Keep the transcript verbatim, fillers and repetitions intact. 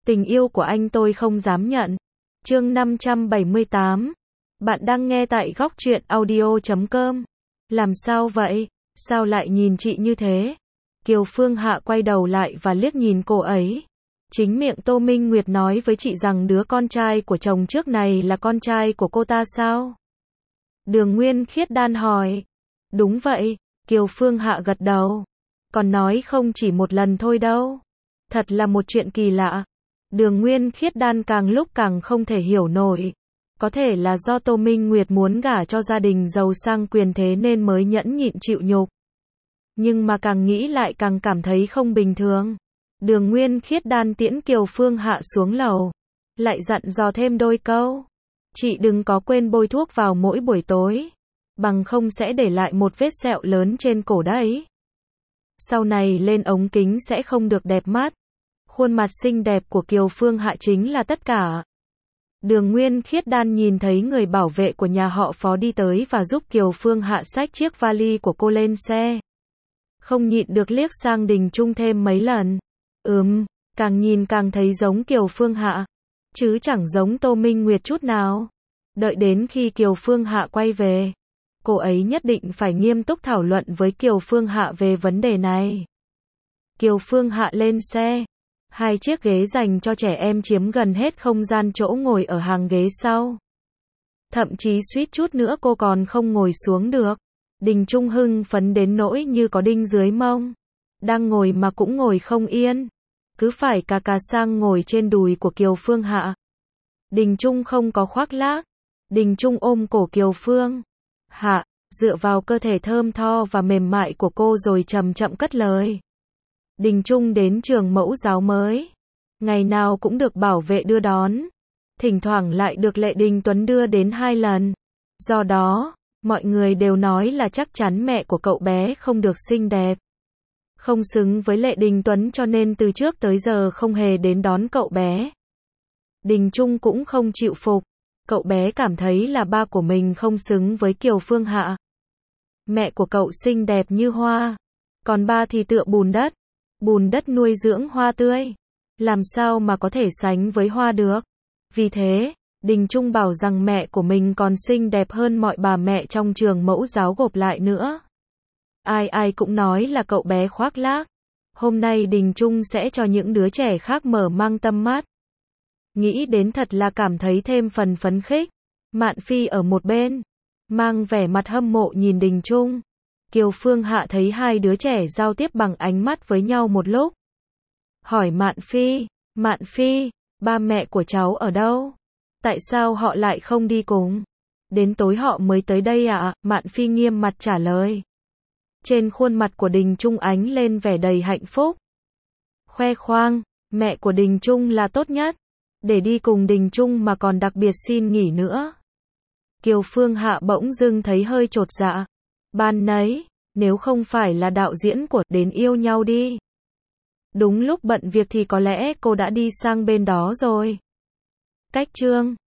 Tình yêu của anh tôi không dám nhận. Chương năm trăm bảy mươi tám. Bạn đang nghe tại góc truyện audio chấm com. Làm sao vậy? Sao lại nhìn chị như thế? Kiều Phương Hạ quay đầu lại và liếc nhìn cô ấy. Chính miệng Tô Minh Nguyệt nói với chị rằng đứa con trai của chồng trước này là con trai của cô ta sao? Đường Nguyên Khiết đan hỏi. Đúng vậy, Kiều Phương Hạ gật đầu. Còn nói không chỉ một lần thôi đâu. Thật là một chuyện kỳ lạ. Đường Nguyên Khiết đan càng lúc càng không thể hiểu nổi. Có thể là do Tô Minh Nguyệt muốn gả cho gia đình giàu sang quyền thế nên mới nhẫn nhịn chịu nhục. Nhưng mà càng nghĩ lại càng cảm thấy không bình thường. Đường Nguyên Khiết đan tiễn Kiều Phương Hạ xuống lầu. Lại dặn dò thêm đôi câu. Chị đừng có quên bôi thuốc vào mỗi buổi tối. Bằng không sẽ để lại một vết sẹo lớn trên cổ đấy. Sau này lên ống kính sẽ không được đẹp mắt. Khuôn mặt xinh đẹp của Kiều Phương Hạ chính là tất cả. Đường Nguyên Khiết đan nhìn thấy người bảo vệ của nhà họ Phó đi tới và giúp Kiều Phương Hạ xách chiếc vali của cô lên xe. Không nhịn được liếc sang Đình Trung thêm mấy lần. Ừm, càng nhìn càng thấy giống Kiều Phương Hạ. Chứ chẳng giống Tô Minh Nguyệt chút nào. Đợi đến khi Kiều Phương Hạ quay về. Cô ấy nhất định phải nghiêm túc thảo luận với Kiều Phương Hạ về vấn đề này. Kiều Phương Hạ lên xe. Hai chiếc ghế dành cho trẻ em chiếm gần hết không gian chỗ ngồi ở hàng ghế sau. Thậm chí suýt chút nữa cô còn không ngồi xuống được. Đình Trung hưng phấn đến nỗi như có đinh dưới mông. Đang ngồi mà cũng ngồi không yên. Cứ phải cà cà sang ngồi trên đùi của Kiều Phương Hạ. Đình Trung không có khoác lác. Đình Trung ôm cổ Kiều Phương Hạ, dựa vào cơ thể thơm tho và mềm mại của cô rồi chậm chậm cất lời. Đình Trung đến trường mẫu giáo mới. Ngày nào cũng được bảo vệ đưa đón. Thỉnh thoảng lại được Lệ Đình Tuấn đưa đến hai lần. Do đó, mọi người đều nói là chắc chắn mẹ của cậu bé không được xinh đẹp. Không xứng với Lệ Đình Tuấn cho nên từ trước tới giờ không hề đến đón cậu bé. Đình Trung cũng không chịu phục. Cậu bé cảm thấy là ba của mình không xứng với Kiều Phương Hạ. Mẹ của cậu xinh đẹp như hoa. Còn ba thì tựa bùn đất. Bùn đất nuôi dưỡng hoa tươi. Làm sao mà có thể sánh với hoa được. Vì thế, Đình Trung bảo rằng mẹ của mình còn xinh đẹp hơn mọi bà mẹ trong trường mẫu giáo gộp lại nữa. Ai ai cũng nói là cậu bé khoác lác. Hôm nay Đình Trung sẽ cho những đứa trẻ khác mở mang tâm mắt. Nghĩ đến thật là cảm thấy thêm phần phấn khích. Mạn Phi ở một bên, mang vẻ mặt hâm mộ nhìn Đình Trung. Kiều Phương Hạ thấy hai đứa trẻ giao tiếp bằng ánh mắt với nhau một lúc. Hỏi Mạn Phi, Mạn Phi, ba mẹ của cháu ở đâu? Tại sao họ lại không đi cùng? Đến tối họ mới tới đây ạ? Mạn Phi nghiêm mặt trả lời. Trên khuôn mặt của Đình Trung ánh lên vẻ đầy hạnh phúc. Khoe khoang, mẹ của Đình Trung là tốt nhất. Để đi cùng Đình Trung mà còn đặc biệt xin nghỉ nữa. Kiều Phương Hạ bỗng dưng thấy hơi chột dạ. Ban nấy, nếu không phải là đạo diễn của Đến Yêu Nhau Đi. Đúng lúc bận việc thì có lẽ cô đã đi sang bên đó rồi. Cách chương